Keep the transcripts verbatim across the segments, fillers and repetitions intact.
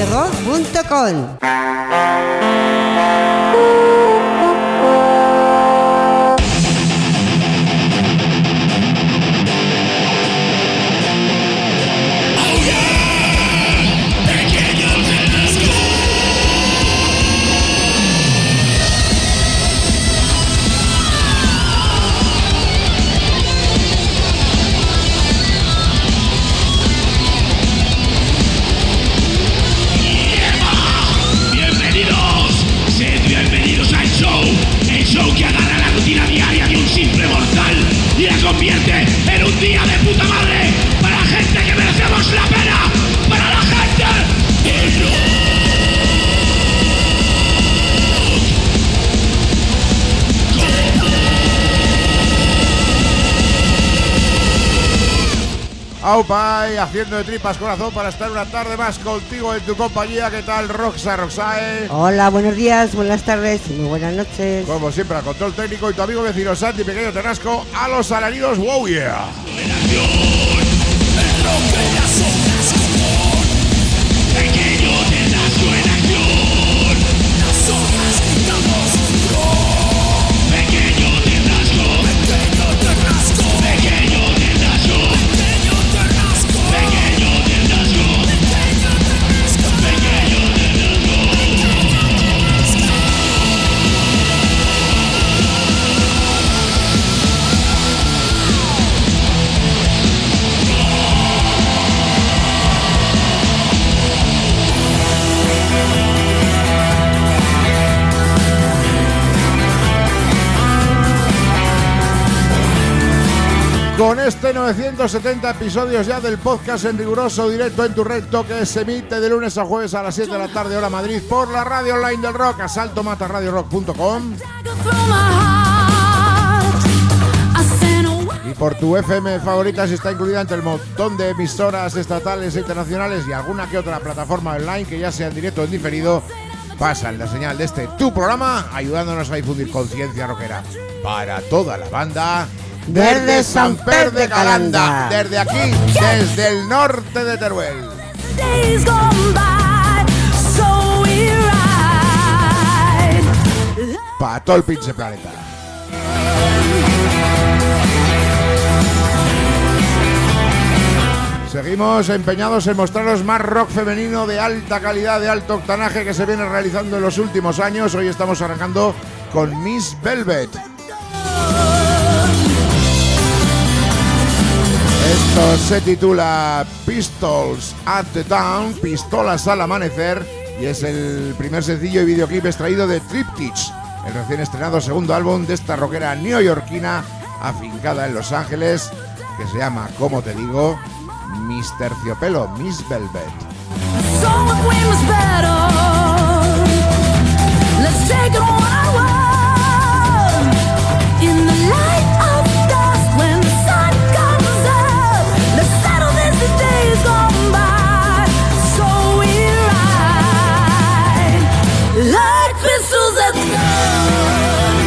radio rock punto com. Aupa, y haciendo de tripas corazón para estar una tarde más contigo en tu compañía. ¿Qué tal, Roxa Roxae? Hola, buenos días, buenas tardes y muy buenas noches. Como siempre, al control técnico y tu amigo vecino Santi Pequeño Terrasco, a los alaridos, wow yeah. Con este novecientos setenta episodios ya del podcast en riguroso directo en tu recto, que se emite de lunes a jueves a las siete de la tarde hora Madrid por la radio online del rock, asalto mata radio rock punto com, y por tu F M favorita, si está incluida entre el montón de emisoras estatales e internacionales y alguna que otra plataforma online que ya sea en directo o en diferido, pasan la señal de este tu programa, ayudándonos a difundir conciencia rockera para toda la banda desde Samper de Calanda, desde aquí, desde el norte de Teruel, para todo el pinche planeta. Seguimos empeñados en mostraros más rock femenino de alta calidad, de alto octanaje, que se viene realizando en los últimos años. Hoy estamos arrancando con Miss Velvet. Esto se titula Pistols at the Dawn, Pistolas al Amanecer, y es el primer sencillo y videoclip extraído de Triptych, el recién estrenado segundo álbum de esta rockera neoyorquina afincada en Los Ángeles, que se llama, como te digo, Miss Terciopelo, Miss Velvet. Like pistols at the gun.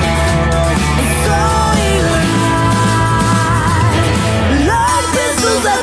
So you ride. Like pistols at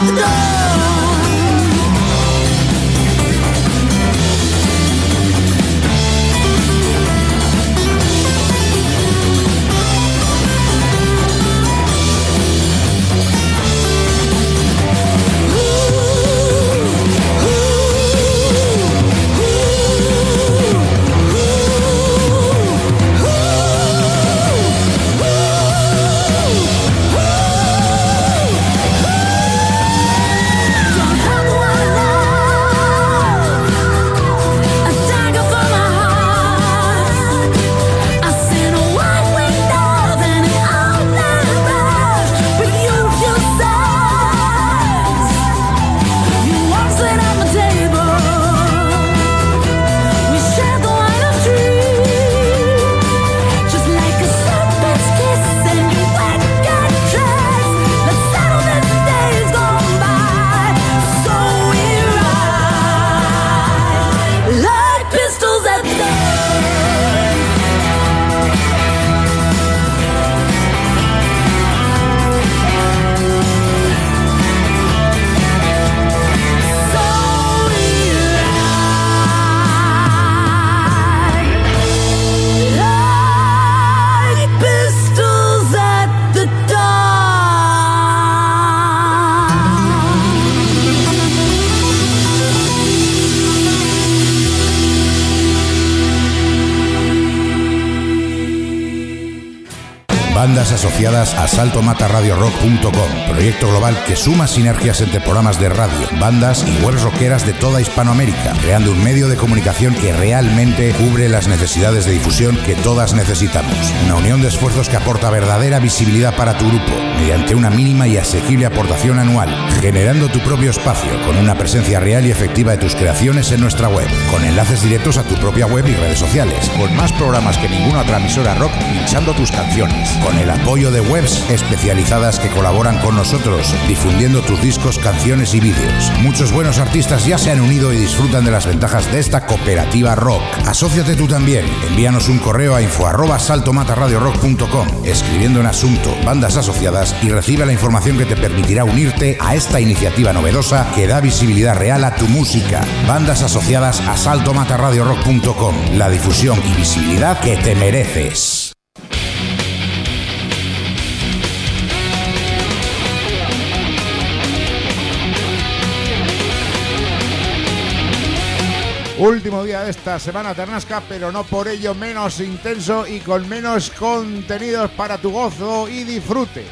Bandas asociadas a salto mata radio rock punto com, proyecto global que suma sinergias entre programas de radio, bandas y webs rockeras de toda Hispanoamérica, creando un medio de comunicación que realmente cubre las necesidades de difusión que todas necesitamos. Una unión de esfuerzos que aporta verdadera visibilidad para tu grupo, mediante una mínima y asequible aportación anual, generando tu propio espacio con una presencia real y efectiva de tus creaciones en nuestra web, con enlaces directos a tu propia web y redes sociales, con más programas que ninguna otra emisora rock pinchando tus canciones, con el apoyo de webs especializadas que colaboran con nosotros, difundiendo tus discos, canciones y vídeos. Muchos buenos artistas ya se han unido y disfrutan de las ventajas de esta cooperativa rock. Asóciate tú también. Envíanos un correo a info arroba salto mata radio rock punto com, escribiendo en asunto bandas asociadas, y recibe la información que te permitirá unirte a esta iniciativa novedosa que da visibilidad real a tu música. Bandas asociadas a salto mata radio rock punto com, la difusión y visibilidad que te mereces. Último día de esta semana ternasca, pero no por ello menos intenso y con menos contenidos para tu gozo y disfrute.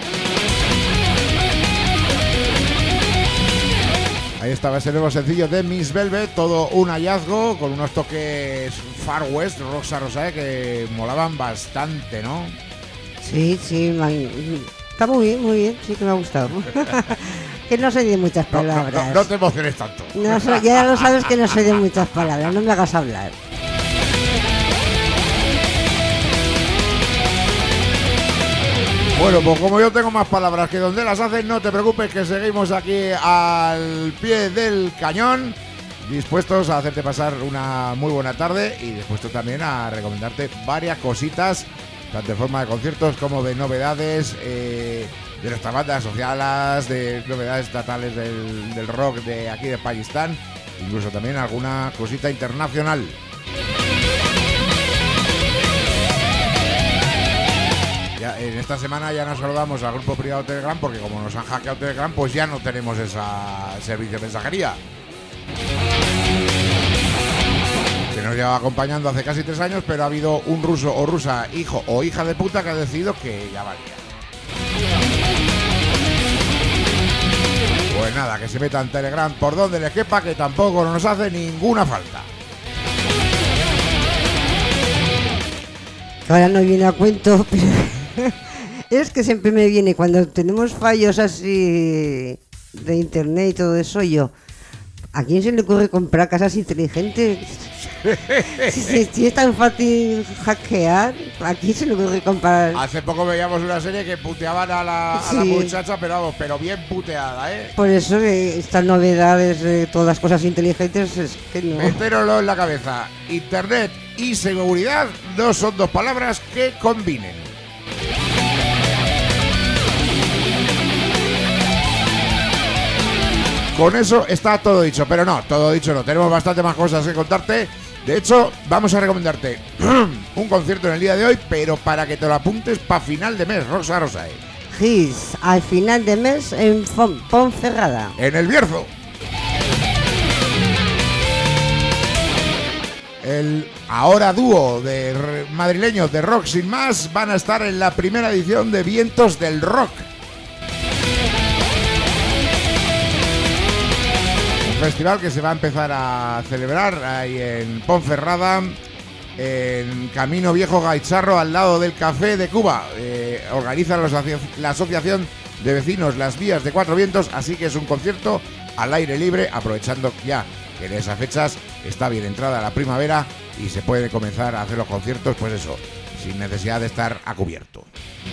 Ahí estaba ese nuevo sencillo de Miss Velvet, todo un hallazgo, con unos toques Far West, Roxa Rosae, que molaban bastante, ¿no? Sí, sí, man. Está muy bien, muy bien, sí que me ha gustado. Que no soy de muchas palabras. No, no, no, no te emociones tanto. No soy, ya lo sabes que no soy de muchas palabras, no me hagas hablar. Bueno, pues como yo tengo más palabras que donde las hacen, no te preocupes que seguimos aquí al pie del cañón, dispuestos a hacerte pasar una muy buena tarde y dispuestos también a recomendarte varias cositas, tanto en forma de conciertos como de novedades eh, de nuestras bandas asociadas, de novedades estatales del, del rock de aquí de Pakistán, incluso también alguna cosita internacional. Ya, en esta semana ya nos saludamos al grupo privado Telegram, porque como nos han hackeado Telegram, pues ya no tenemos ese servicio de mensajería que nos lleva acompañando hace casi tres años, pero ha habido un ruso o rusa, hijo o hija de puta, que ha decidido que ya valía. Pues nada, que se meta en Telegram por donde le quepa, que tampoco nos hace ninguna falta. Ahora no viene a cuento, pero es que siempre me viene cuando tenemos fallos así de internet y todo eso. Yo, ¿a quién se le ocurre comprar casas inteligentes? Si, si, si es tan fácil hackear, ¿a quién se le ocurre comprar? Hace poco veíamos una serie que puteaban a la, a Sí. la muchacha, pero vamos, pero bien puteada, ¿eh? Por eso eh, estas novedades de todas las cosas inteligentes es que no. Metéroslo en la cabeza. Internet y seguridad no son dos palabras que combinen. Con eso está todo dicho, pero no, todo dicho no. Tenemos bastante más cosas que contarte. De hecho, vamos a recomendarte un concierto en el día de hoy, pero para que te lo apuntes para final de mes, Roxa Rosae. Gis, al final de mes en Fon- Ponferrada. En el Bierzo. El ahora dúo de r- madrileños de Rock Sin Más van a estar en la primera edición de Vientos del Rock. Un festival que se va a empezar a celebrar ahí en Ponferrada, en Camino Viejo Gaicharro, al lado del Café de Cuba. Eh, organiza la, asocia- la Asociación de Vecinos Las Vías de Cuatro Vientos, así que es un concierto al aire libre, aprovechando ya que en esas fechas está bien entrada la primavera y se puede comenzar a hacer los conciertos, pues eso, sin necesidad de estar a cubierto.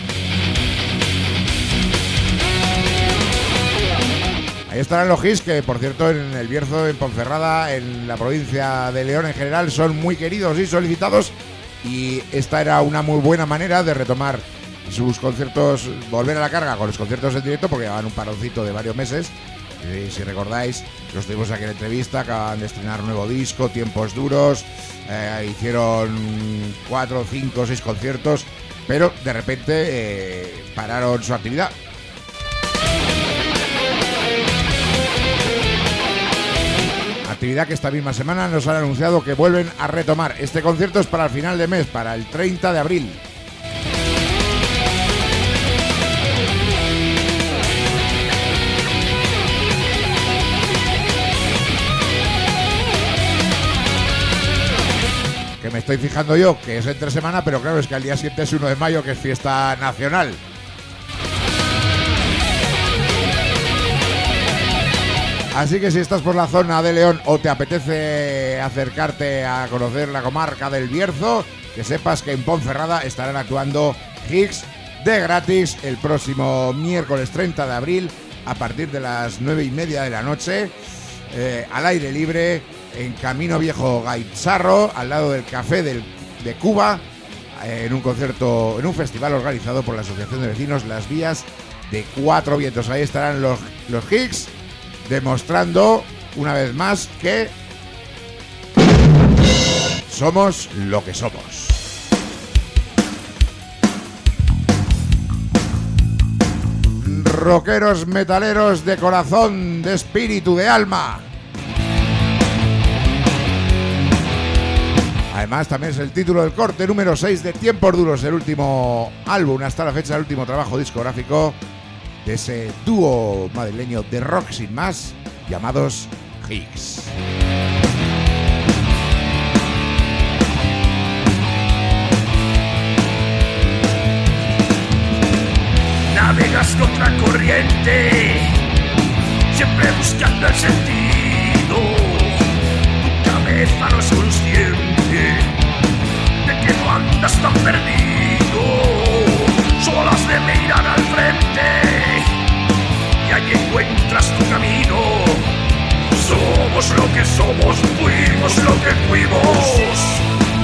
Ahí estarán los Gis, que por cierto en el Bierzo, en Ponferrada, en la provincia de León en general, son muy queridos y solicitados, y esta era una muy buena manera de retomar sus conciertos, volver a la carga con los conciertos en directo, porque llevaban un paroncito de varios meses. Y si recordáis, los tuvimos aquí en entrevista, acaban de estrenar un nuevo disco, Tiempos Duros, eh, hicieron cuatro, cinco, seis conciertos, pero de repente eh, pararon su actividad. Actividad que esta misma semana nos han anunciado que vuelven a retomar. Este concierto es para el final de mes, para el treinta de abril. que me estoy fijando yo que es entre semana, pero claro, es que el día siete es uno de mayo, que es fiesta nacional. Así que si estás por la zona de León o te apetece acercarte a conocer la comarca del Bierzo, que sepas que en Ponferrada estarán actuando Higgs de gratis el próximo miércoles treinta de abril a partir de las nueve y media de la noche, eh, al aire libre, en Camino Viejo Gaitzarro, al lado del Café del, de Cuba, eh, en un concierto, en un festival organizado por la Asociación de Vecinos Las Vías de Cuatro Vientos. Ahí estarán los, los Higgs, demostrando una vez más que somos lo que somos. Rockeros, metaleros de corazón, de espíritu, de alma. Además también es el título del corte número seis de Tiempos Duros, el último álbum hasta la fecha, el último trabajo discográfico de ese dúo madrileño de rock sin más, llamados Higgs. Navegas contra corriente, siempre buscando el sentido. Tu cabeza no es consciente de que no andas tan perdido. Solo has de mirar al frente y allí encuentras tu camino. Somos lo que somos, fuimos lo que fuimos.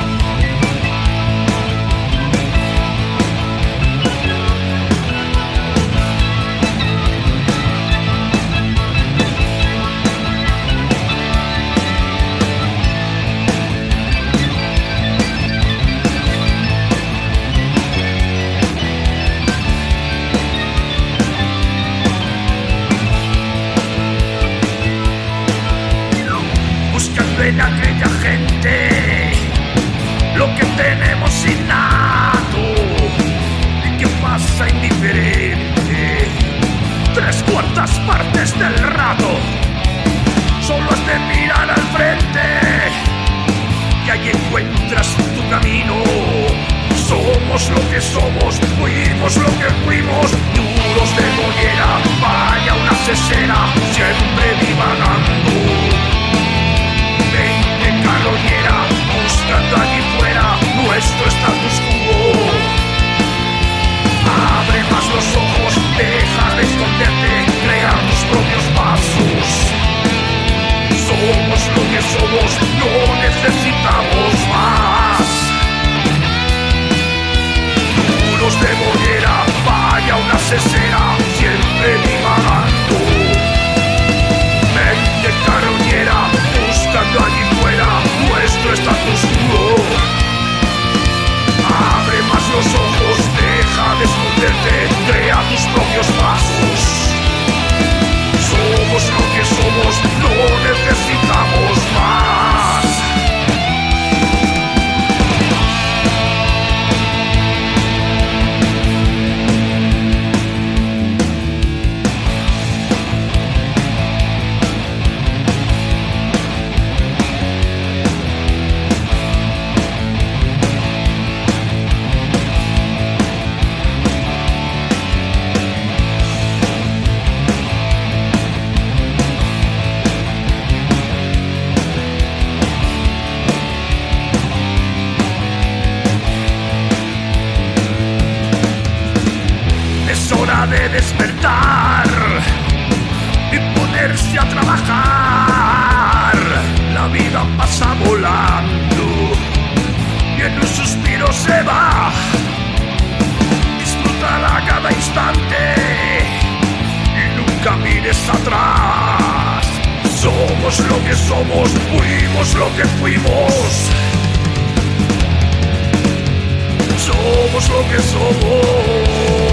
En aquella gente lo que tenemos innato y que pasa indiferente tres cuartas partes del rato. Solo has de mirar al frente y allí encuentras tu camino. Somos lo que somos, fuimos lo que fuimos. Duros de mollera, vaya una cesera, siempre divagando. Carroñera, buscando allí fuera nuestro status quo. Abre más los ojos, deja de esconderte, crea tus propios pasos. Somos lo que somos, no necesitamos más. Duros de mollera, vaya una cesera, siempre divagando. Mente carroñera, buscando allí fuera nuestro status quo. Abre más los ojos, deja de esconderte, crea tus propios pasos. Somos lo que somos, no necesitamos más. De despertar y ponerse a trabajar. La vida pasa volando y en un suspiro se va. Disfrútala cada instante y nunca mires atrás. Somos lo que somos, fuimos lo que fuimos. Somos lo que somos.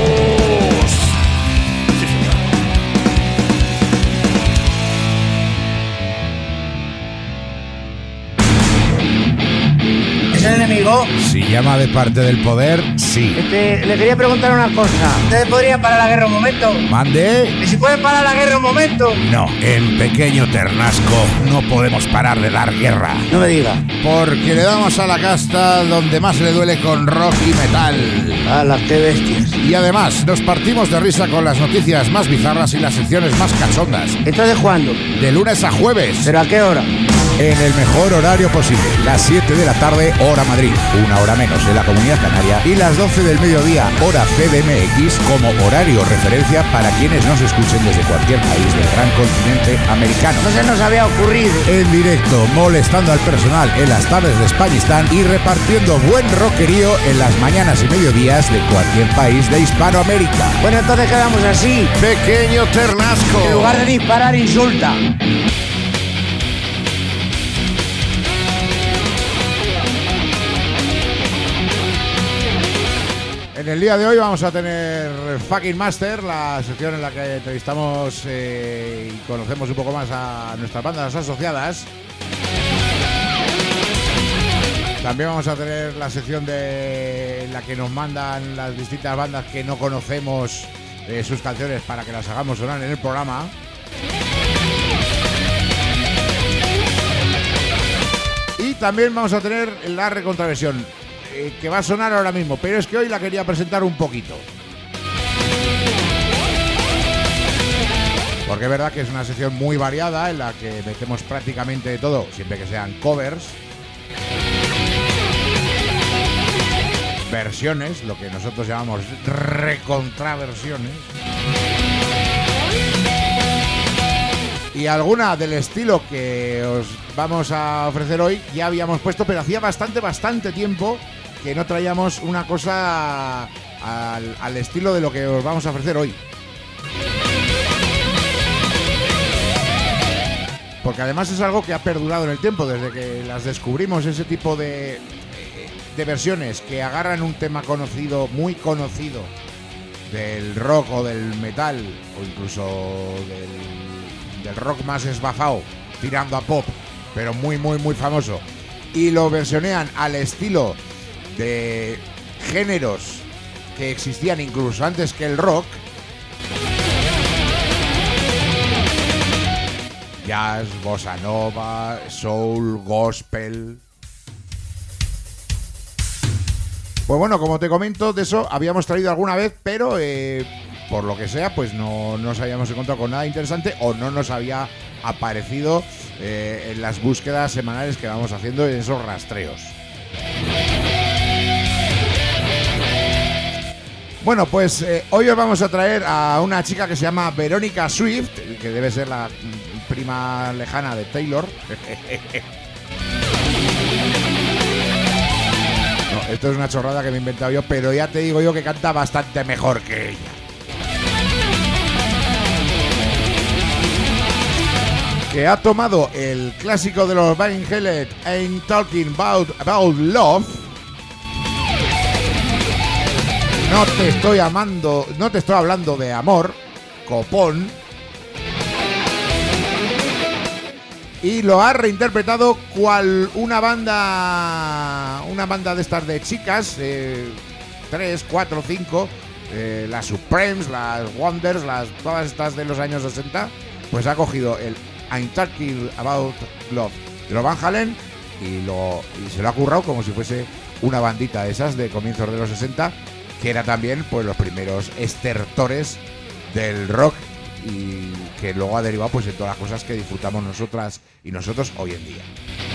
¿Es el enemigo? Si llama de parte del poder, sí. Este, le quería preguntar una cosa. ¿Ustedes podrían parar la guerra un momento? ¿Mande? ¿Y si pueden parar la guerra un momento? No, en Pequeño Ternasco no podemos parar de dar guerra. No me diga. Porque le damos a la casta donde más le duele con rock y metal. ¡Hala, qué bestias! Y además, nos partimos de risa con las noticias más bizarras y las secciones más cachondas. ¿Entonces cuándo? De lunes a jueves. ¿Pero a qué hora? En el mejor horario posible, las siete de la tarde, hora Madrid, una hora menos en la Comunidad Canaria, y las doce del mediodía, hora C D M X, como horario referencia para quienes nos escuchen desde cualquier país del gran continente americano. No se nos había ocurrido. En directo, molestando al personal en las tardes de Españistán y repartiendo buen rockerío en las mañanas y mediodías de cualquier país de Hispanoamérica. Bueno, entonces quedamos así. Pequeño Ternasco. En lugar de disparar, insulta. En el día de hoy vamos a tener Fucking Master, la sección en la que entrevistamos eh, y conocemos un poco más a nuestras bandas asociadas. También vamos a tener la sección de en la que nos mandan las distintas bandas que no conocemos eh, sus canciones para que las hagamos sonar en el programa. Y también vamos a tener la recontraversión, eh, que va a sonar ahora mismo, pero es que hoy la quería presentar un poquito. Porque es verdad que es una sección muy variada en la que metemos prácticamente de todo, siempre que sean covers, versiones, lo que nosotros llamamos recontraversiones, y alguna del estilo que os vamos a ofrecer hoy ya habíamos puesto, pero hacía bastante, bastante tiempo que no traíamos una cosa al, al estilo de lo que os vamos a ofrecer hoy. Porque además es algo que ha perdurado en el tiempo, desde que las descubrimos, ese tipo de, de versiones que agarran un tema conocido, muy conocido, del rock o del metal, o incluso del, del rock más esbafado, tirando a pop, pero muy, muy, muy famoso, y lo versionean al estilo de géneros que existían incluso antes que el rock. Jazz, bossa nova, soul, gospel. Pues bueno, como te comento, de eso habíamos traído alguna vez, pero eh, por lo que sea, pues no nos habíamos encontrado con nada interesante o no nos había aparecido eh, en las búsquedas semanales que vamos haciendo en esos rastreos. Bueno, pues eh, hoy os vamos a traer a una chica que se llama Verónica Swift, que debe ser la prima lejana de Taylor. No, esto es una chorrada que me he inventado yo, pero ya te digo yo que canta bastante mejor que ella. Que ha tomado el clásico de los Van Halen, Ain't Talking About, about Love. No te estoy amando, no te estoy hablando de amor, copón. Y lo ha reinterpretado cual una banda, una banda de estas de chicas, eh, tres, cuatro, cinco, eh, las Supremes, las Wonders, las todas estas de los años sesenta, pues ha cogido el I'm Talking About Love de los Van Halen y, lo, y se lo ha currado como si fuese una bandita de esas de comienzos de los sesenta, que era también pues los primeros estertores del rock y que luego ha derivado pues en todas las cosas que disfrutamos nosotras y nosotros hoy en día.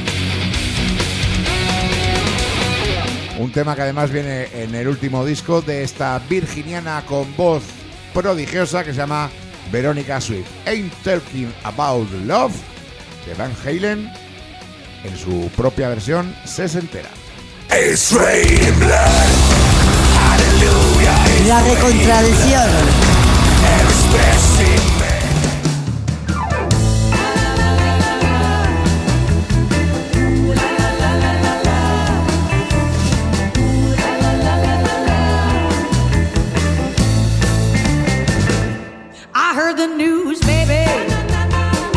Un tema que además viene en el último disco de esta virginiana con voz prodigiosa que se llama Verónica Swift, Ain't Talking About Love, de Van Halen, en su propia versión sesentera. La recontradición. I heard the news, baby,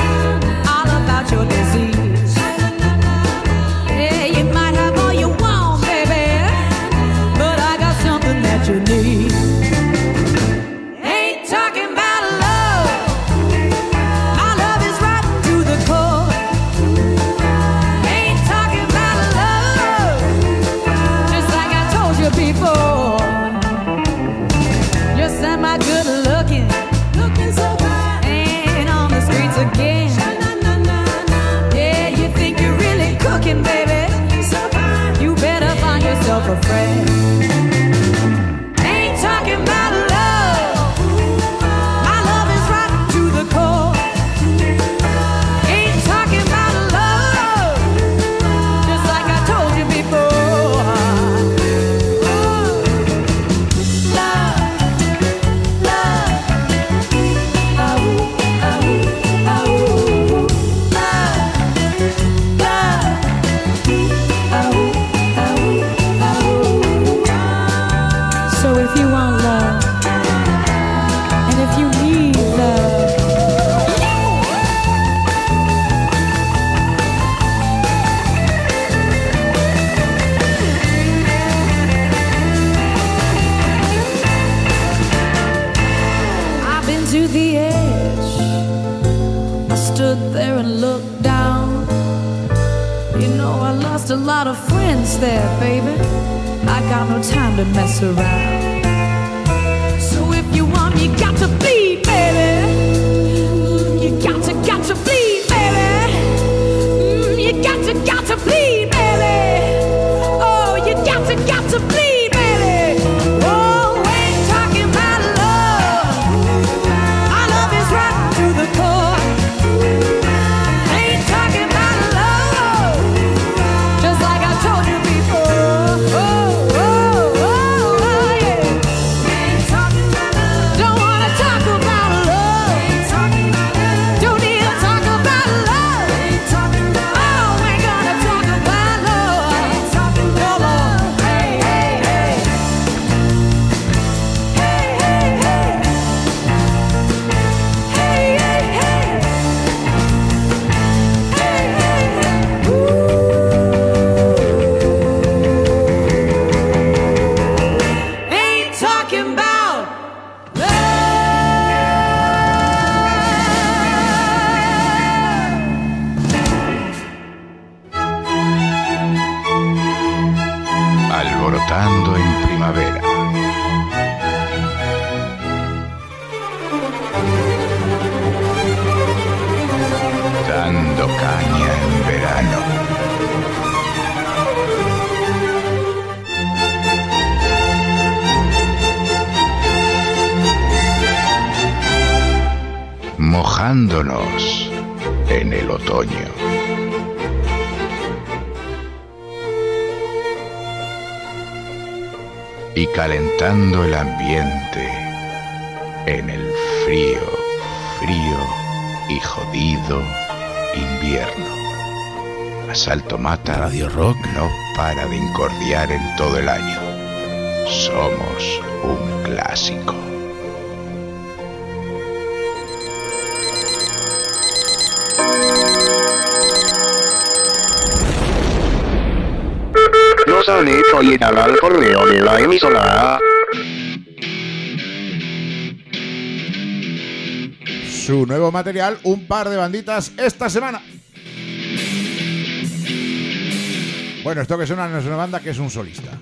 all about your disease. Yeah, you might have all you want. myself a friend. Ain't talking about love. My love is right to the core. Ain't talking about love, just like I told you before. Love, love, oh, oh, oh, love, love, oh, oh, oh. So if you want love, and if you need love, I've been to the edge. I stood there and looked down. You know, I lost a lot of friends there, baby. I got no time to mess around. So if you want, you got to bleed, baby. You got to, got to bleed, baby. Mm, you got to, got to bleed, baby. Oh, you got to, got to bleed, baby. Oh, ain't talking about love. My love is right to the core. Ain't talking about love, just like I told you before. Oh, oh, oh, oh, yeah. Ain't talking about love. Don't wanna talk about love. Ain't talking about love. Don't need to talk about love. Ain't talking about love. Oh, ain't gonna talk about love. Ain't talking about love. Hey, hey, hey. Hey, hey, hey. Hey, hey, hey. Hey, hey, hey. Ooh. Ain't talking about Alborotando en primavera. Dando caña en verano. Mojándonos en el otoño. Y calentando el ambiente en el frío, frío y jodido invierno. Asalto Mata Radio Rock no para de incordiar en todo el año. Somos un clásico. Nos han hecho llegar al correo de la emisora. Su nuevo material, un par de banditas esta semana. Bueno, esto que suena no es una banda, que es un solista.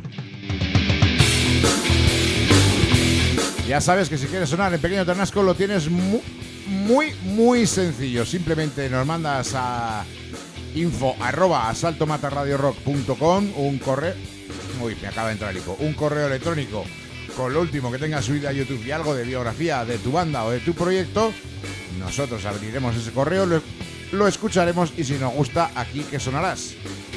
Ya sabes que si quieres sonar en Pequeño Ternasco lo tienes muy, muy, muy sencillo. Simplemente nos mandas a info arroba asaltomatarradiorock punto com un correo. Uy, me acaba de entrar el hipo. Un correo electrónico con lo último que tengas subido a YouTube y algo de biografía de tu banda o de tu proyecto. Nosotros abriremos ese correo, lo, lo escucharemos y si nos gusta, aquí que sonarás.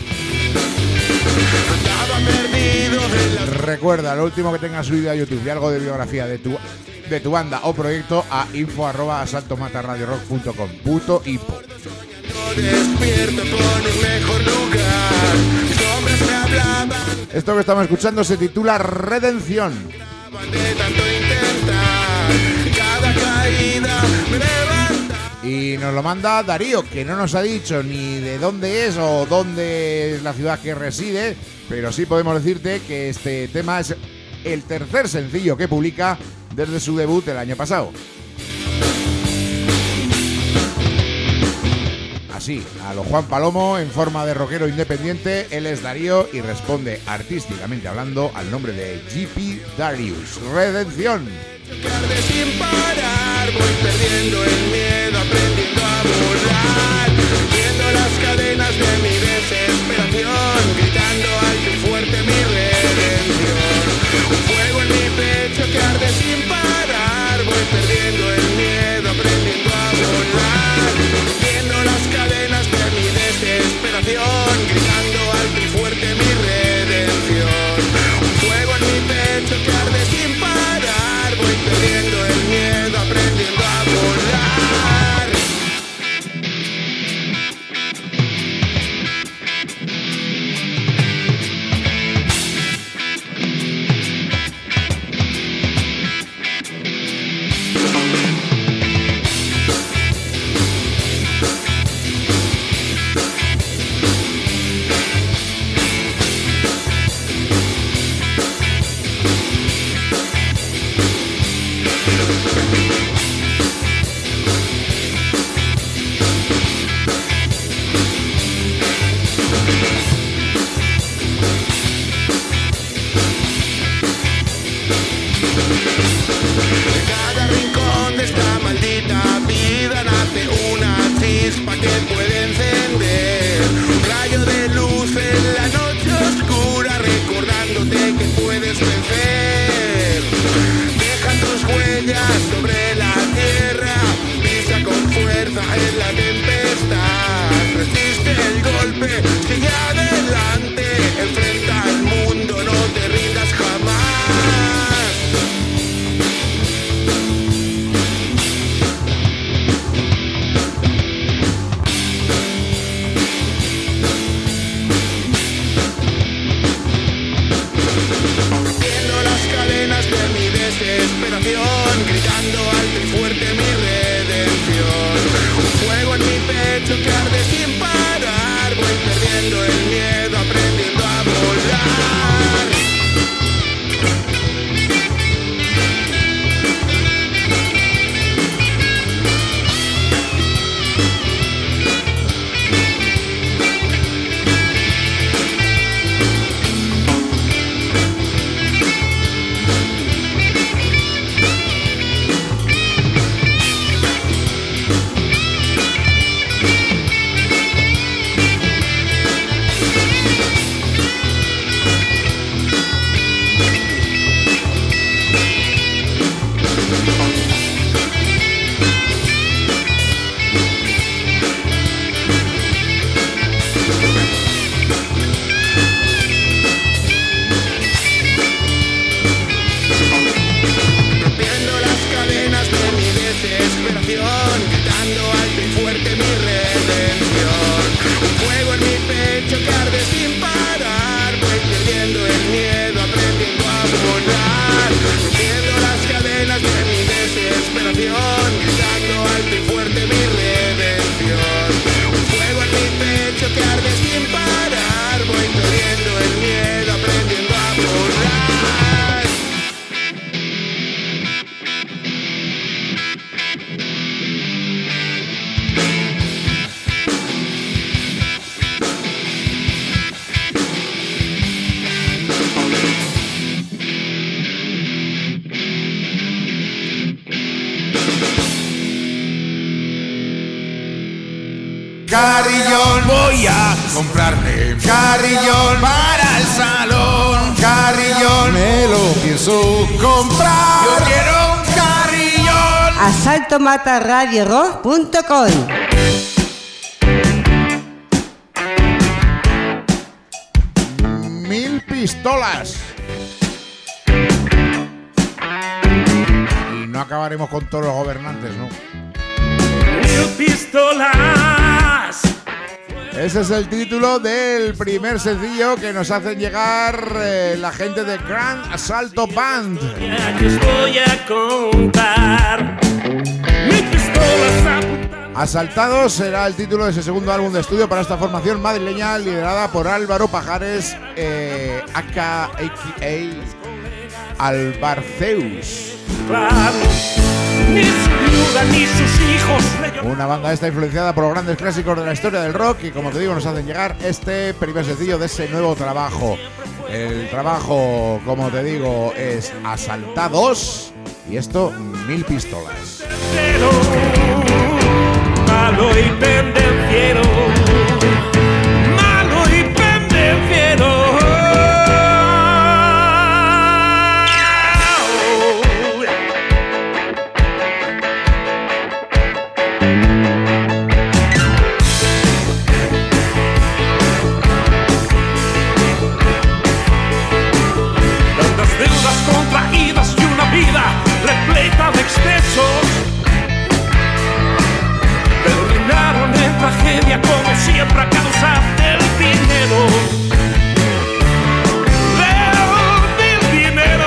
Recuerda, lo último que tengas subido a YouTube y algo de biografía de tu, de tu banda o proyecto a info arroba asaltomatarradiorock punto com. Puto hipo. Esto que estamos escuchando se titula Redención. Y nos lo manda Darío, que no nos ha dicho ni de dónde es o dónde es la ciudad que reside, pero sí podemos decirte que este tema es el tercer sencillo que publica desde su debut el año pasado. Así, a lo Juan Palomo, en forma de rockero independiente, él es Darío y responde artísticamente hablando al nombre de G P Darius. Redención. Sin parar, voy perdiendo el miedo, aprendiendo a volar, viendo las cadenas de mi desesperación, gritando alto y fuerte mi redención. carrillón. Voy a comprarle Carrillón para el salón. Carrillón, me lo pienso comprar. Yo quiero un carrillón. asalto mata radio rock punto com. Mil pistolas. Y no acabaremos con todos los gobernantes, ¿no? Mil pistolas. Ese es el título del primer sencillo que nos hacen llegar eh, la gente de Grand Asalto Band. Ya que os voy a contar. Mil pistolas apuntadas. Asaltados será el título de ese segundo álbum de estudio para esta formación madrileña liderada por Álvaro Pajares, eh, aka Albarceus. Ni su viuda ni sus hijos le lloran. Una banda esta influenciada por los grandes clásicos de la historia del rock y, como te digo, nos hacen llegar este primer sencillo de ese nuevo trabajo. El trabajo, como te digo, es Asaltados y esto, Mil pistolas. Pero malo y pendenciero, malo y pendenciero. Tantas deudas contraídas y una vida repleta de excesos terminaron en tragedia, como siempre, a causa del dinero. Del dinero,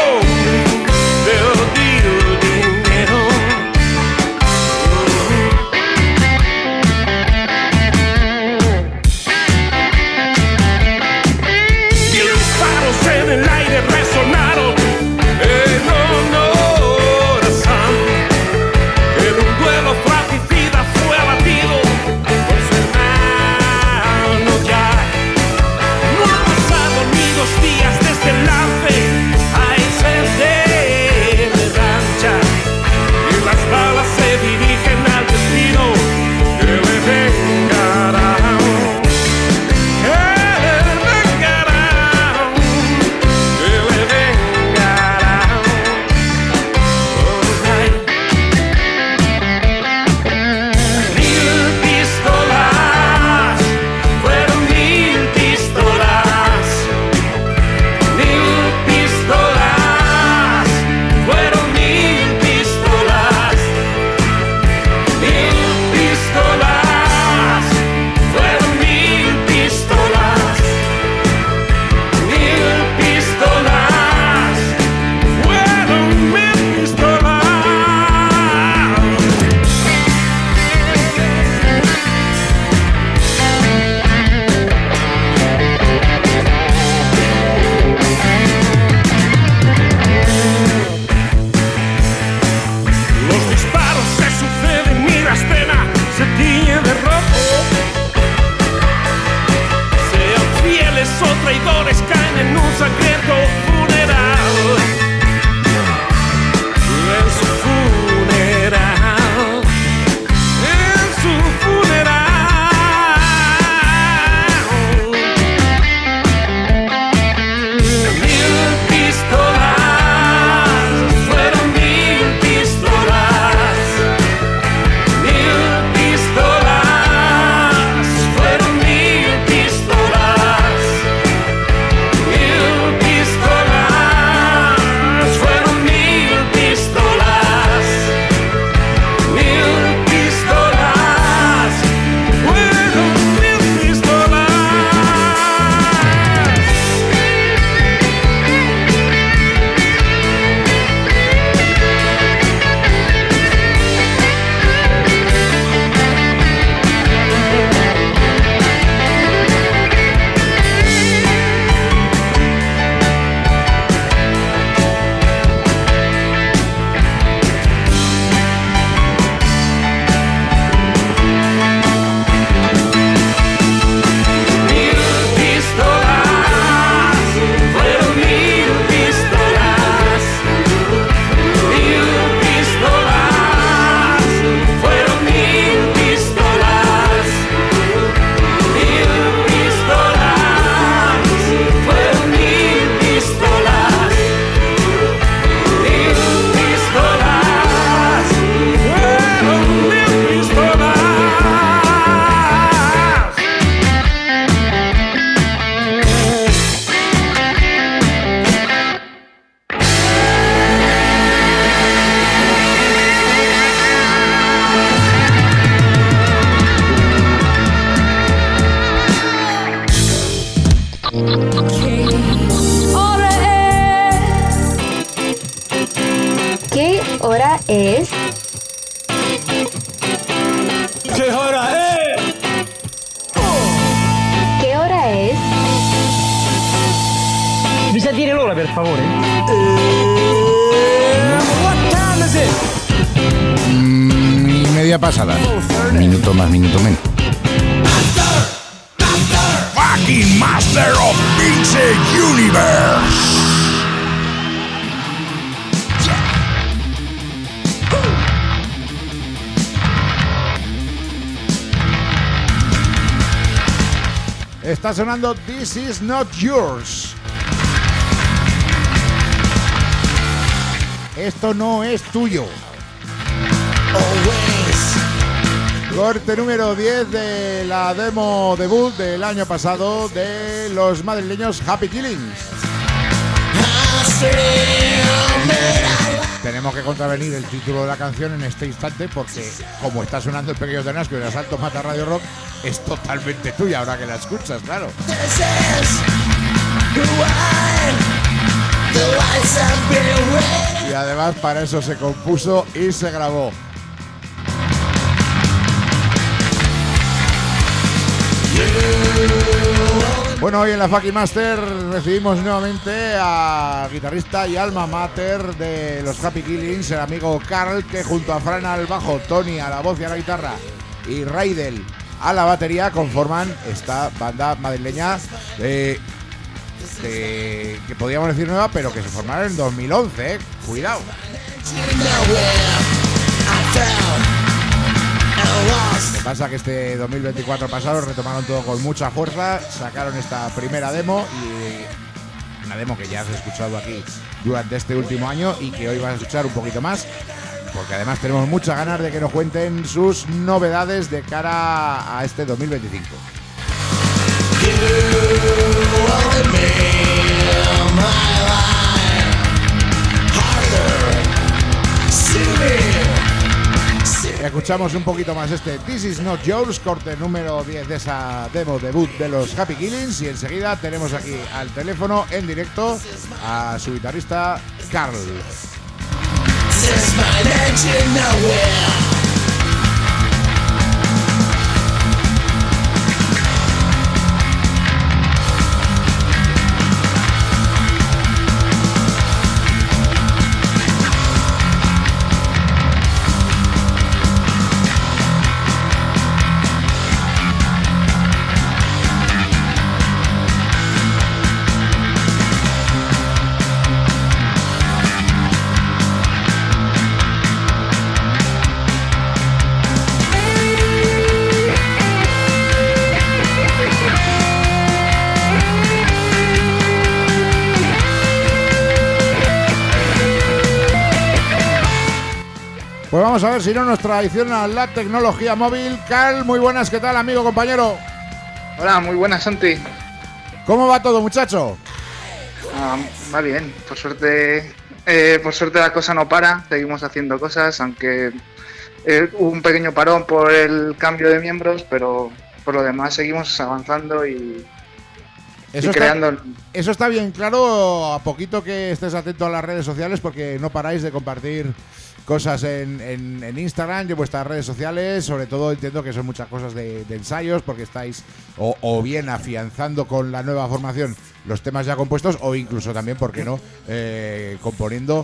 del dinero. Mil disparos en el aire resonaron en honor a Sam. En un duelo fratricida fue abatido por su hermano Jack. No han pasado ni dos días desde el lance a ese de revancha, y las balas se dirigen al destino que le vengará. Que le vengará, que le vengará. Oh, ay. Mil pistolas, fueron mil pistolas. Mil pistolas, fueron mil pistolas. Mil pistolas, fueron mil pistolas. Mil pistolas, fueron mil pistolas. Los disparos se suceden y la escena se tiñe de rojo. Sean fieles o traidores, caen en un sangriento funeral. En su funeral, en su funeral. Mil pistolas, fueron mil pistolas. Mil pistolas, fueron mil pistolas. Mil pistolas. es? ¿Qué hora es? ¿Qué hora es? Mi sa dire l'ora, per favore? What time is it? Mm, y media pasada. Minuto más, minuto menos. Fucking Master of Pinche Universe. Está sonando This Is Not Yours. Esto no es tuyo. Corte número diez de la demo debut del año pasado de los madrileños Happy Killings. Tenemos que contravenir el título de la canción en este instante porque, como está sonando el Pequeño Tenasco y el Asalto Mata Radio Rock, es totalmente tuya ahora que la escuchas, claro. Y además para eso se compuso y se grabó. Bueno, hoy en la Fucking Master recibimos nuevamente al guitarrista y alma mater de los Happy Killings, el amigo Carl, que junto a Fran al bajo, Tony a la voz y a la guitarra y Raidel a la batería conforman esta banda madrileña eh, de, que podríamos decir nueva, pero que se formaron en dos mil once, ¿eh? Cuidado. Lo que pasa que este dos mil veinticuatro pasado retomaron todo con mucha fuerza, sacaron esta primera demo y una demo que ya has escuchado aquí durante este último año y que hoy vas a escuchar un poquito más, porque además tenemos muchas ganas de que nos cuenten sus novedades de cara a este dos mil veinticinco. Escuchamos un poquito más este This Is Not Yours, corte número diez de esa demo debut de los Happy Killings, y enseguida tenemos aquí al teléfono en directo a su guitarrista Carl. Pues vamos a ver si no nos traiciona la tecnología móvil. Carl, muy buenas, ¿qué tal, amigo, compañero? Hola, muy buenas, Santi. ¿Cómo va todo, muchacho? Ah, va bien, por suerte, eh, por suerte la cosa no para, seguimos haciendo cosas, aunque eh, hubo un pequeño parón por el cambio de miembros, pero por lo demás seguimos avanzando y, eso y creando. Está, eso está bien claro, a poquito que estés atento a las redes sociales, porque no paráis de compartir cosas en, en, en Instagram y en vuestras redes sociales. Sobre todo entiendo que son muchas cosas de, de ensayos, porque estáis o, o bien afianzando con la nueva formación los temas ya compuestos, o incluso también, ¿por qué no?, eh, componiendo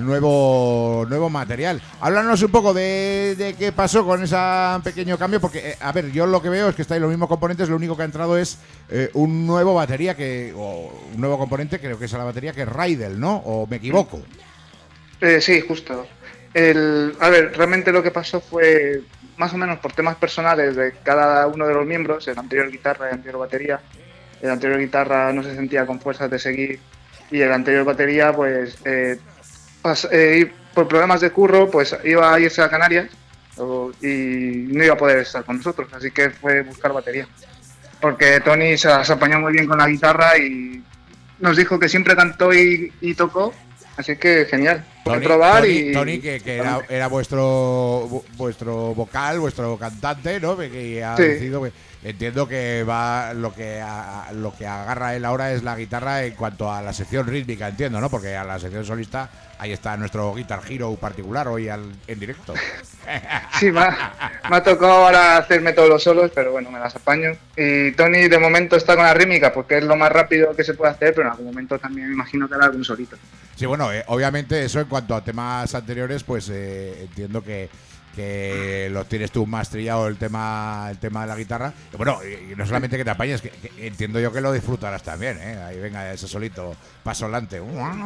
nuevo nuevo material. Háblanos un poco de, de qué pasó con ese pequeño cambio, porque, eh, a ver, yo lo que veo es que estáis los mismos componentes, lo único que ha entrado es eh, un nuevo batería, que o un nuevo componente, creo que es a la batería, que es Raidel, ¿no? ¿O me equivoco? Eh, sí, justo. El, a ver, realmente lo que pasó fue más o menos por temas personales de cada uno de los miembros, el anterior guitarra y el anterior batería. El anterior guitarra no se sentía con fuerzas de seguir y el anterior batería, pues, eh, pas, eh, por problemas de curro, pues iba a irse a Canarias o, y no iba a poder estar con nosotros, así que fue buscar batería. Porque Tony se, se apañó muy bien con la guitarra y nos dijo que siempre cantó y, y tocó, así que genial. Pueden probar Tony, y... Tony, que, que era, era vuestro vuestro vocal, vuestro cantante, ¿no? Que ha Sí. decidido que entiendo que va lo que a, lo que agarra él ahora es la guitarra en cuanto a la sección rítmica, entiendo, ¿no? Porque a la sección solista ahí está nuestro Guitar Hero particular hoy al, en directo. Sí, me ha, me ha tocado ahora hacerme todos los solos, pero bueno, me las apaño. Y Tony de momento está con la rítmica porque es lo más rápido que se puede hacer, pero en algún momento también me imagino que hará algún solito. Sí, bueno, eh, obviamente eso en cuanto a temas anteriores, pues eh, entiendo que que lo tienes tú más trillado el tema el tema de la guitarra. Y bueno, y, y no solamente que te apañes, que, que entiendo yo que lo disfrutarás también, ¿eh? Ahí venga ese solito, paso adelante.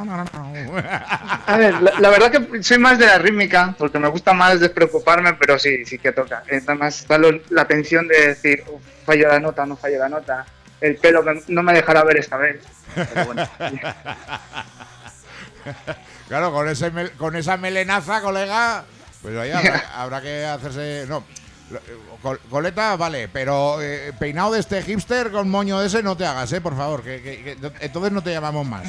A ver, la, la verdad que soy más de la rítmica, porque me gusta más despreocuparme, pero sí, sí que toca. Además está lo, la tensión de decir, "Uf, fallo la nota, no fallo la nota, el pelo que no me dejará ver esta vez". Pero bueno, sí. Claro, con ese mel- con esa melenaza, colega, pues ahí habrá, habrá que hacerse. No, col- coleta, vale, pero eh, peinado de este hipster con moño de ese no te hagas, eh, por favor, que, que- que entonces no te llamamos más.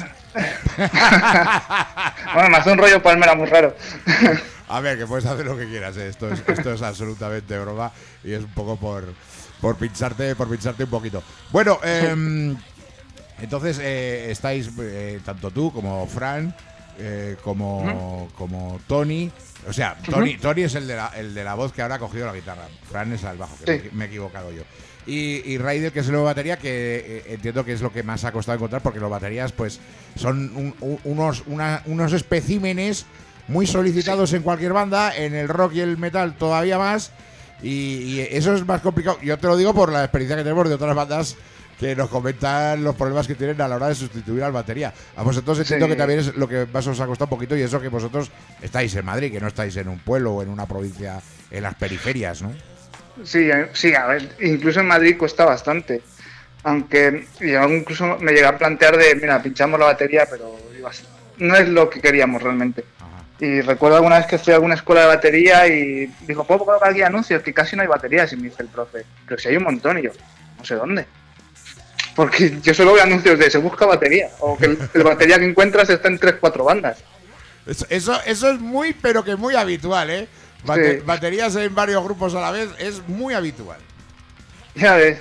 Bueno, me hace un rollo palmera muy raro. A ver, que puedes hacer lo que quieras, eh. esto es esto es absolutamente broma y es un poco por por pincharte, por pincharte un poquito. Bueno, eh, entonces eh, estáis eh, tanto tú como Fran. Eh, como, uh-huh. como Tony, o sea, Tony, uh-huh. Tony es el de, la, el de la voz que ahora ha cogido la guitarra, Fran es al bajo, que sí. me, me he equivocado yo. Y, y Raider, que es el nuevo batería, que eh, entiendo que es lo que más ha costado encontrar, porque los baterías pues son un, un, unos, una, unos especímenes muy solicitados sí. en cualquier banda, en el rock y el metal todavía más, y, y eso es más complicado. Yo te lo digo por la experiencia que tenemos de otras bandas que nos comentan los problemas que tienen a la hora de sustituir al batería. A vosotros entiendo sí. que también es lo que más os ha costado un poquito, y eso que vosotros estáis en Madrid, que no estáis en un pueblo o en una provincia, en las periferias, ¿no? Sí, sí, a ver, incluso en Madrid cuesta bastante. Aunque yo incluso me llegué a plantear de, mira, pinchamos la batería, pero no es lo que queríamos realmente. Ajá. Y recuerdo alguna vez que fui a alguna escuela de batería y dijo, ¿puedo colocar aquí anuncios? Que casi no hay baterías. Y me dice el profe, pero si hay un montón. Y yo, no sé dónde. Porque yo solo veo anuncios de se busca batería, o que el, el batería que encuentras está en tres cuatro bandas. Eso, eso, eso es muy, pero que muy habitual, ¿eh? Bate, sí. Baterías en varios grupos a la vez es muy habitual. Ya ves.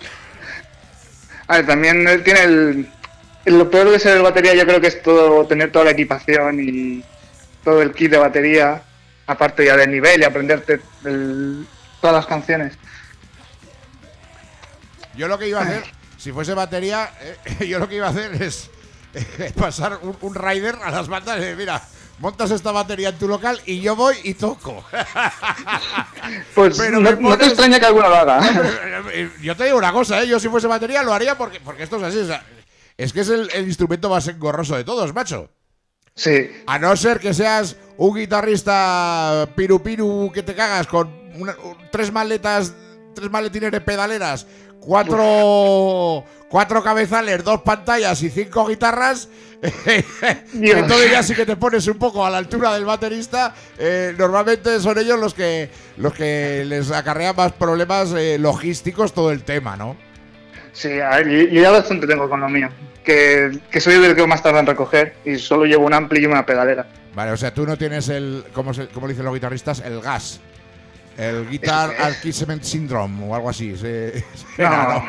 A ver, también tiene el... Lo peor de ser el batería yo creo que es todo tener toda la equipación y todo el kit de batería, aparte ya del nivel y aprenderte el, todas las canciones. Yo lo que iba a hacer... Si fuese batería, eh, yo lo que iba a hacer es eh, pasar un, un rider a las bandas y mira, montas esta batería en tu local y yo voy y toco. Pues pero no, pones... no te extraña que alguno lo haga. No, pero, yo te digo una cosa, ¿eh? Yo si fuese batería lo haría porque, porque esto es así. O sea, es que es el, el instrumento más engorroso de todos, macho. Sí. A no ser que seas un guitarrista piru piru que te cagas con una, tres maletas, tres maletines de pedaleras, Cuatro, cuatro cabezales, dos pantallas y cinco guitarras. Entonces ya sí que te pones un poco a la altura del baterista. Eh, normalmente son ellos los que los que les acarrean más problemas eh, logísticos todo el tema, ¿no? Sí, a ver, yo ya bastante tengo con lo mío. Que, que soy el que más tarda en recoger y solo llevo un ampli y una pedalera. Vale, o sea, tú no tienes el, ¿cómo, se, cómo le dicen los guitarristas? El gas. El Guitar Archivement Syndrome o algo así. Se, se no. no.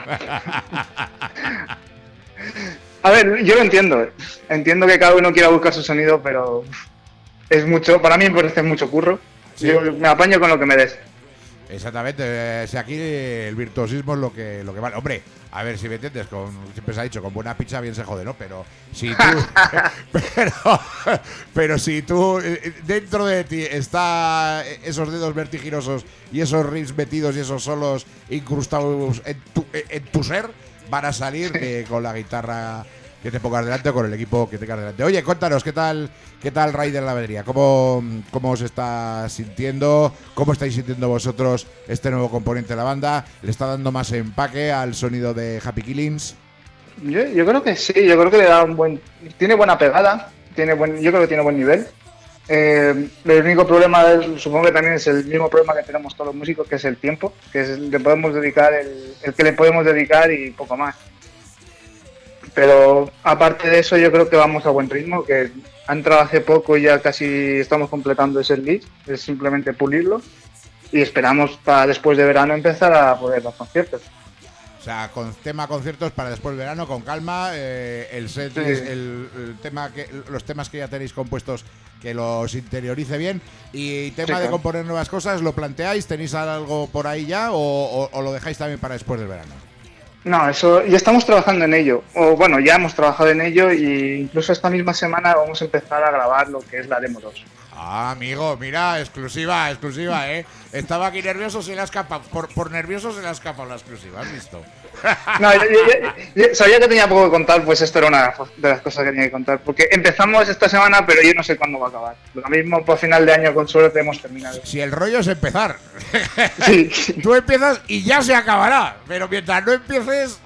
A ver, yo lo entiendo. Entiendo que cada uno quiera buscar su sonido, pero es mucho. Para mí me parece mucho curro. Sí. Yo me apaño con lo que me des. Exactamente. O sea, aquí el virtuosismo es lo que, lo que vale. Hombre, a ver si me entiendes. Con, siempre se ha dicho, con buena pizza bien se jode, ¿no? Pero si tú. pero, pero si tú. Dentro de ti está esos dedos vertiginosos y esos riffs metidos y esos solos incrustados en tu, en tu ser, van a salir eh, con la guitarra que te pongas delante o con el equipo que tengas delante. Oye, cuéntanos, ¿qué tal qué tal Raider la batería? ¿Cómo, ¿Cómo os está sintiendo? ¿Cómo estáis sintiendo vosotros este nuevo componente de la banda? ¿Le está dando más empaque al sonido de Happy Killings? Yo, yo creo que sí, yo creo que le da un buen... Tiene buena pegada, tiene buen, yo creo que tiene buen nivel. Eh, el único problema, es, supongo que también es el mismo problema que tenemos todos los músicos, que es el tiempo, que es el que podemos dedicar, el, el que le podemos dedicar y poco más. Pero aparte de eso, yo creo que vamos a buen ritmo, que han entrado hace poco y ya casi estamos completando ese list, es simplemente pulirlo y esperamos para después de verano empezar a poder dar conciertos. O sea, con tema conciertos para después del verano, con calma, eh, el set, Sí. el, el tema que, los temas que ya tenéis compuestos, que los interiorice bien. Y tema Sí, de claro. componer nuevas cosas, ¿lo planteáis? ¿Tenéis algo por ahí ya o, o, o lo dejáis también para después del verano? No, eso ya estamos trabajando en ello, o bueno, ya hemos trabajado en ello e incluso esta misma semana vamos a empezar a grabar lo que es la demo dos. Ah, amigo, mira, exclusiva, exclusiva, ¿eh? Estaba aquí nervioso, se le ha escapado. Por, por nervioso se le ha escapado la exclusiva, ¿has visto? No, yo, yo- yo- yo sabía que tenía poco que contar, pues esto era una de las cosas que tenía que contar. Porque empezamos esta semana, pero yo no sé cuándo va a acabar. Lo mismo por final de año, con suerte, hemos terminado. Si el rollo es empezar. Sí. Tú empiezas y ya se acabará. Pero mientras no empieces.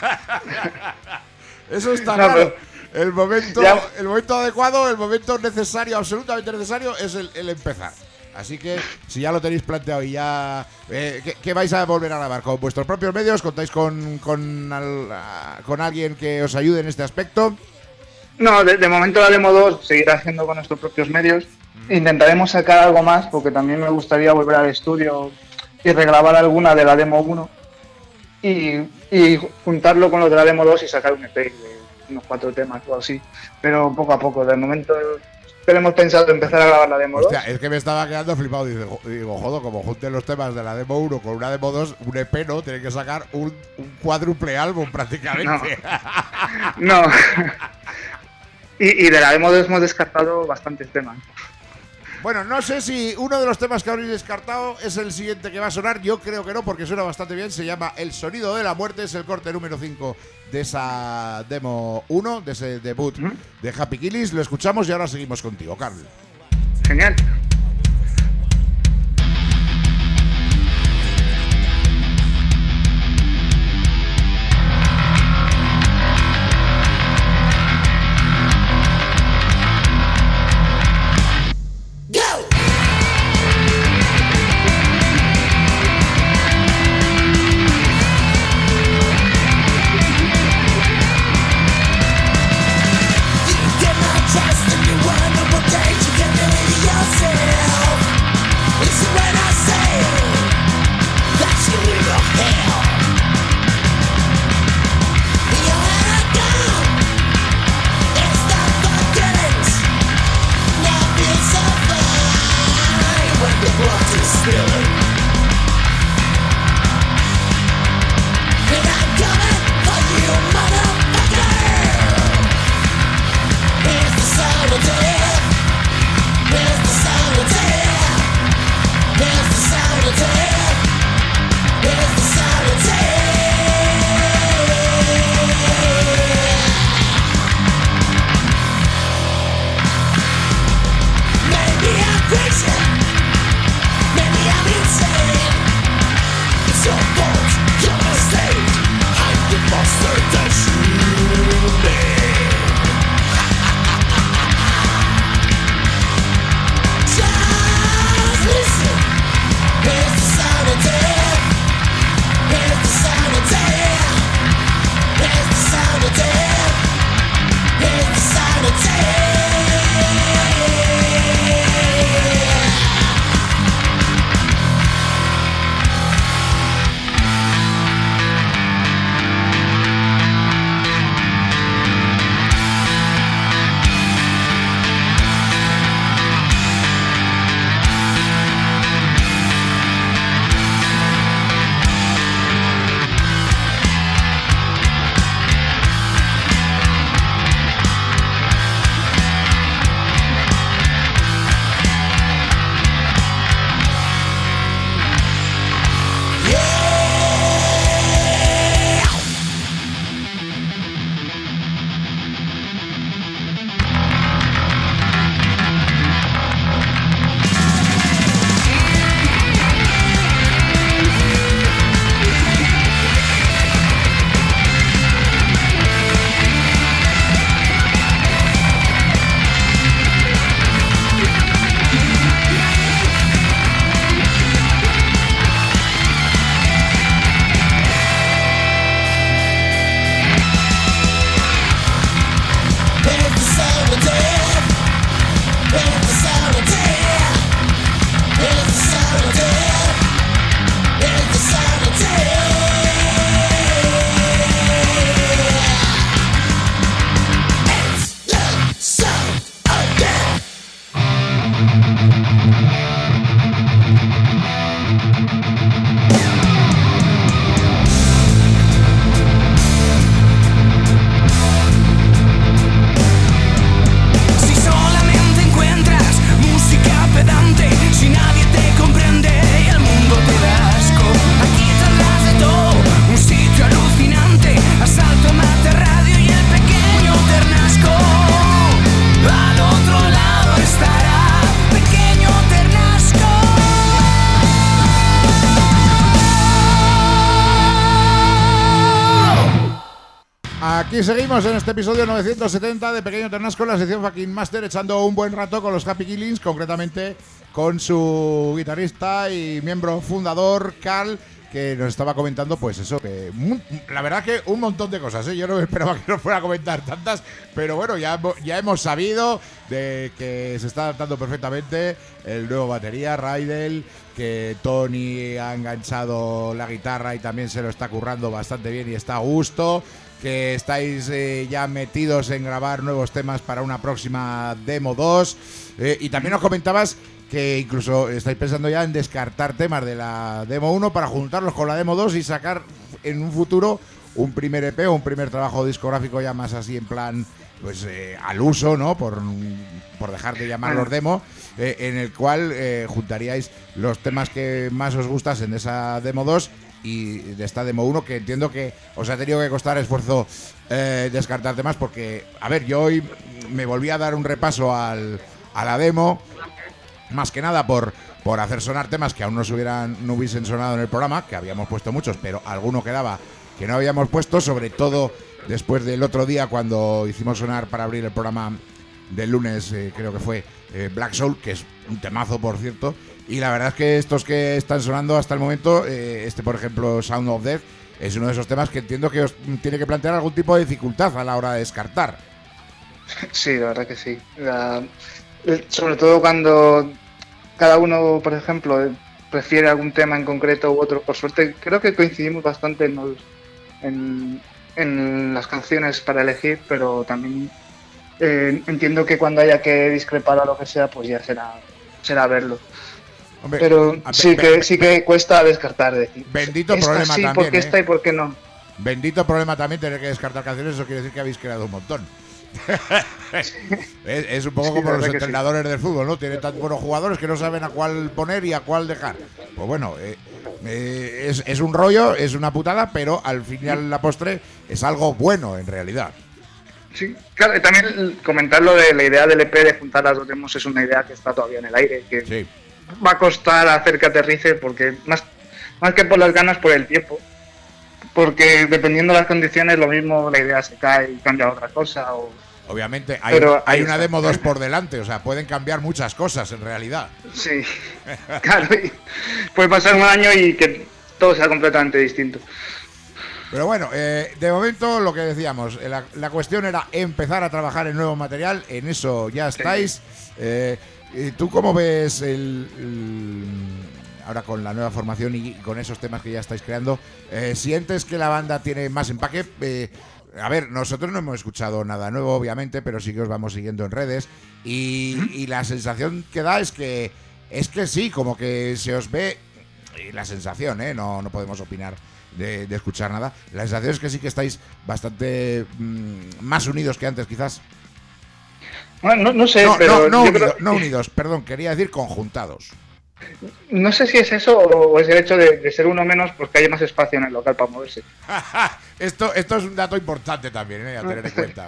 Eso está No, claro. pero- El momento, Ya. el momento adecuado, el momento necesario, absolutamente necesario, es el, el empezar. Así que, si ya lo tenéis planteado y ya. Eh, ¿qué, qué vais a volver a grabar? ¿Con vuestros propios medios? ¿Contáis con, con, al- a- con alguien que os ayude en este aspecto? No, de, de momento la demo dos seguirá haciendo con nuestros propios medios. Intentaremos sacar algo más, porque también me gustaría volver al estudio y regrabar alguna de la demo uno. Y, y juntarlo con lo de la demo dos y sacar un E P de unos cuatro temas o algo así. Pero poco a poco, de momento tenemos pensado empezar a grabar la demo dos. Hostia, es que me estaba quedando flipado. Digo, digo, joder, como junten los temas de la demo uno con una demo dos, un E P no, tienen que sacar un, un cuádruple álbum prácticamente. No. y, y de la demo dos hemos descartado bastantes temas. Bueno, no sé si uno de los temas que habréis descartado es el siguiente que va a sonar. Yo creo que no, porque suena bastante bien. Se llama El Sonido de la Muerte. Es el corte número cinco de esa demo uno, de ese debut de Happy Killis. Lo escuchamos y ahora seguimos contigo, Carl. Genial. Trust anyone, no more danger than yourself. Aquí seguimos en este episodio novecientos setenta de Pequeño Ternasco, la sección Fucking Master, echando un buen rato con los Happy Killings, concretamente con su guitarrista y miembro fundador, Carl, que nos estaba comentando, pues eso, que la verdad que un montón de cosas, ¿eh? Yo no me esperaba que nos fuera a comentar tantas, pero bueno, ya, ya hemos sabido de que se está adaptando perfectamente el nuevo batería, Raidel, que Tony ha enganchado la guitarra y también se lo está currando bastante bien y está a gusto, que estáis eh, ya metidos en grabar nuevos temas para una próxima Demo dos, eh, y también nos comentabas que incluso estáis pensando ya en descartar temas de la Demo uno para juntarlos con la Demo dos y sacar en un futuro un primer E P o un primer trabajo discográfico ya más así en plan, pues eh, al uso, ¿no? Por, por dejar de llamarlos demo, eh, en el cual eh, juntaríais los temas que más os gustasen de esa Demo dos y de esta Demo uno, que entiendo que os ha tenido que costar esfuerzo eh, descartar temas, porque, a ver, yo hoy me volví a dar un repaso al, a la demo, más que nada por, por hacer sonar temas que aún no, se hubieran, no hubiesen sonado en el programa, que habíamos puesto muchos, pero alguno quedaba que no habíamos puesto, sobre todo después del otro día cuando hicimos sonar para abrir el programa del lunes, eh, creo que fue eh, Black Soul, que es un temazo, por cierto, y la verdad es que estos que están sonando hasta el momento, eh, este por ejemplo, Sound of Death, es uno de esos temas que entiendo que os tiene que plantear algún tipo de dificultad a la hora de descartar. Sí, la verdad que sí. La, sobre todo cuando cada uno, por ejemplo, prefiere algún tema en concreto u otro. Por suerte, creo que coincidimos bastante en, los, en, en las canciones para elegir, pero también eh, entiendo que cuando haya que discrepar a lo que sea, pues ya será, será verlo. Hombre, pero a, sí, be, que, be, sí que cuesta descartar. Decir, bendito problema sí, también. ¿por qué ¿eh? está y por qué no? Bendito problema también tener que descartar canciones, eso quiere decir que habéis creado un montón. es, es un poco sí, como los entrenadores sí. del fútbol, ¿no? Tienen tan buenos jugadores que no saben a cuál poner y a cuál dejar. Pues bueno, eh, eh, es, es un rollo, es una putada, pero al fin y a la postre es algo bueno en realidad. Sí, claro, y también comentar lo de la idea del E P de juntar las dos demos es una idea que está todavía en el aire, que sí. va a costar hacer que aterrice, porque más, más que por las ganas, por el tiempo. Porque dependiendo de las condiciones, lo mismo la idea se cae y cambia a otra cosa. O... Obviamente, hay, hay una Demo dos por delante, o sea, pueden cambiar muchas cosas en realidad. Sí, claro, puede pasar un año y que todo sea completamente distinto. Pero bueno, eh, de momento lo que decíamos, la, la cuestión era empezar a trabajar en nuevo material, en eso ya estáis. Eh, ¿Tú cómo ves el, el ahora con la nueva formación y con esos temas que ya estáis creando? Eh, ¿Sientes que la banda tiene más empaque? Eh, a ver, nosotros no hemos escuchado nada nuevo, obviamente, pero sí que os vamos siguiendo en redes y, y la sensación que da es que es que sí, como que se os ve, y la sensación, ¿eh? no, no podemos opinar de, de escuchar nada, la sensación es que sí que estáis bastante mmm, más unidos que antes, quizás. Bueno, no, no sé, no, pero... No, no, unido, creo... no unidos, perdón, quería decir conjuntados. No sé si es eso o es el hecho de, de ser uno menos porque hay más espacio en el local para moverse. esto, esto es un dato importante también, ¿eh? A tener en cuenta.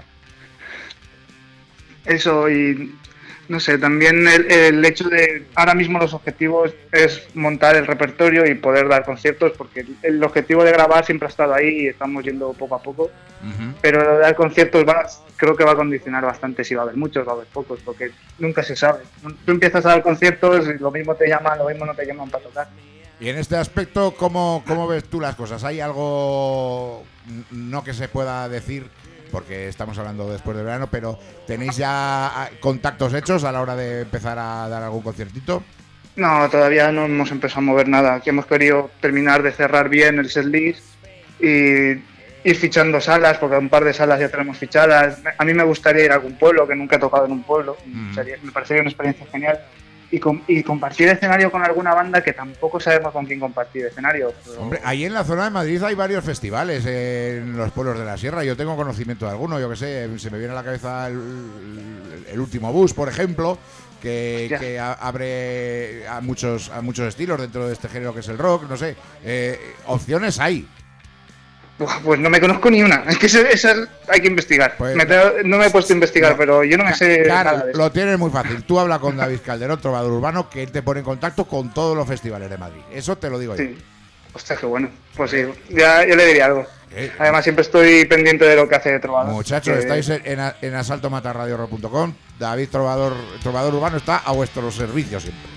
Eso, y no sé, también el, el hecho de ahora mismo los objetivos es montar el repertorio y poder dar conciertos, porque el, el objetivo de grabar siempre ha estado ahí y estamos yendo poco a poco, uh-huh. pero dar conciertos va, creo que va a condicionar bastante si va a haber muchos, va a haber pocos, porque nunca se sabe. Tú empiezas a dar conciertos y lo mismo te llaman, lo mismo no te llaman para tocar. Y en este aspecto, ¿cómo, cómo ves tú las cosas? ¿Hay algo no que se pueda decir? Porque estamos hablando después del verano, pero ¿tenéis ya contactos hechos a la hora de empezar a dar algún conciertito? No, todavía no hemos empezado a mover nada. Aquí hemos querido terminar de cerrar bien el setlist y ir fichando salas, porque un par de salas ya tenemos fichadas. A mí me gustaría ir a algún pueblo, que nunca he tocado en un pueblo. Mm. Sería, me parecería una experiencia genial. Y, com- y compartir escenario con alguna banda que tampoco sabemos con quién compartir escenario. Pero... Hombre, ahí en la zona de Madrid hay varios festivales en los pueblos de la sierra. Yo tengo conocimiento de alguno, yo que sé, se me viene a la cabeza el, el, el último bus, por ejemplo, que, que a, abre a muchos, a muchos estilos dentro de este género que es el rock, no sé. Eh, opciones hay. Pues no me conozco ni una, es que esa, esa hay que investigar. Pues, me tengo, no me he puesto a investigar, no, pero yo no me sé claro, nada de eso. Lo tienes muy fácil. Tú habla con David Calderón, trovador urbano, que él te pone en contacto con todos los festivales de Madrid. Eso te lo digo sí. yo. Hostia, qué bueno. Pues sí, ya, ya le diría algo. Eh, Además, siempre estoy pendiente de lo que hace Trovador. Muchachos, que... estáis en, en, en asalto mata radio rock punto com. David Trovador, Trovador Urbano está a vuestros servicios siempre.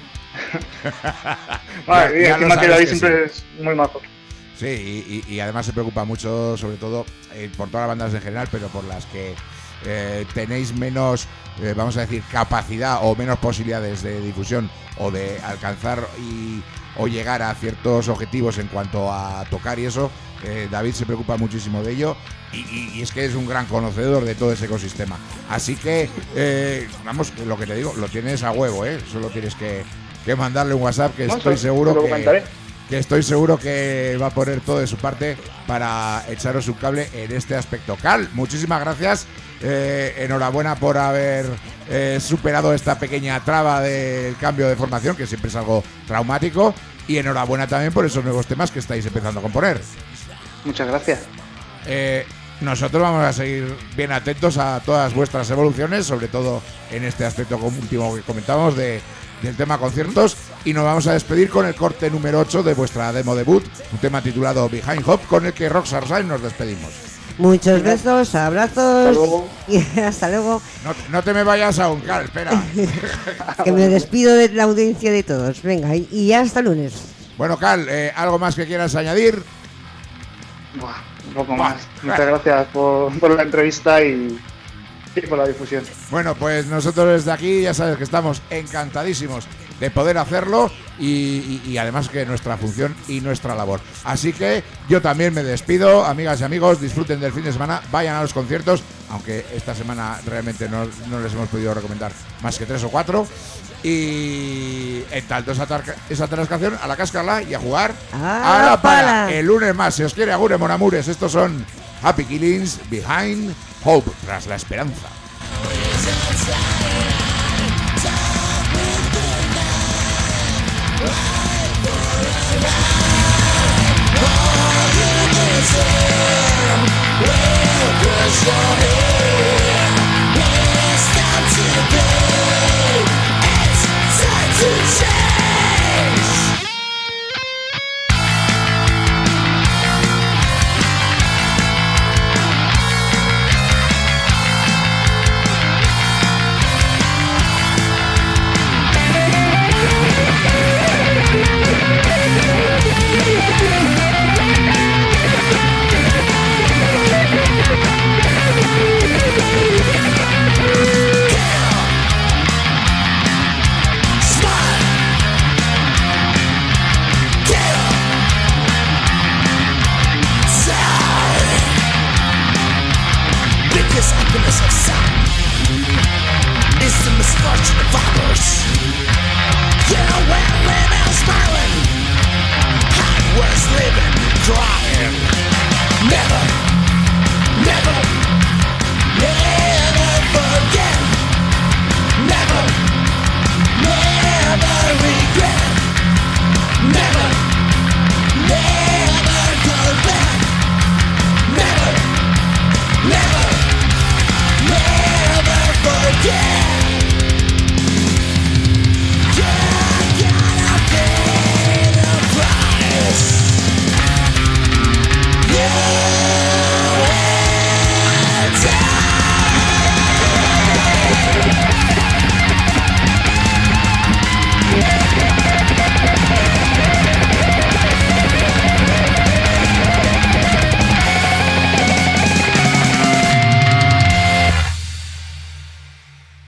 Vale, ya, y encima ya que David que siempre sí. es muy majo. Sí, y, y, y además se preocupa mucho, sobre todo, eh, por todas las bandas en general, pero por las que eh, tenéis menos, eh, vamos a decir, capacidad o menos posibilidades de difusión o de alcanzar y o llegar a ciertos objetivos en cuanto a tocar y eso. eh, David se preocupa muchísimo de ello y, y, y es que es un gran conocedor de todo ese ecosistema. Así que, eh, vamos, lo que te digo, lo tienes a huevo, ¿eh? Solo tienes que, que mandarle un WhatsApp que No, estoy eso, seguro lo que... comentaré. que estoy seguro que va a poner todo de su parte para echaros un cable en este aspecto. Cal, muchísimas gracias. Eh, enhorabuena por haber eh, superado esta pequeña traba del cambio de formación, que siempre es algo traumático. Y enhorabuena también por esos nuevos temas que estáis empezando a componer. Muchas gracias. Eh, nosotros vamos a seguir bien atentos a todas vuestras evoluciones, sobre todo en este aspecto último que comentábamos de, del tema conciertos, y nos vamos a despedir con el corte número ocho de vuestra demo debut, un tema titulado Behind Hop, con el que Rockstar Sign nos despedimos. Muchos besos, abrazos Hasta luego. y hasta luego. No, no te me vayas aún, Cal, espera. Que me despido de la audiencia de todos. Venga, y, y ya hasta lunes. Bueno, Cal, eh, ¿algo más que quieras añadir? Buah, un poco más. Muchas gracias por, por la entrevista y, y por la difusión. Bueno, pues nosotros desde aquí ya sabes que estamos encantadísimos de poder hacerlo y, y, y además que nuestra función y nuestra labor. Así que yo también me despido, amigas y amigos, disfruten del fin de semana, vayan a los conciertos, aunque esta semana realmente no, no les hemos podido recomendar más que tres o cuatro. Y en tanto esa, tarca, esa transcación a la cáscara y a jugar a, a la pala. pala. El lunes más, si os quiere, agure, monamures. Estos son Happy Killings, Behind Hope, tras la esperanza.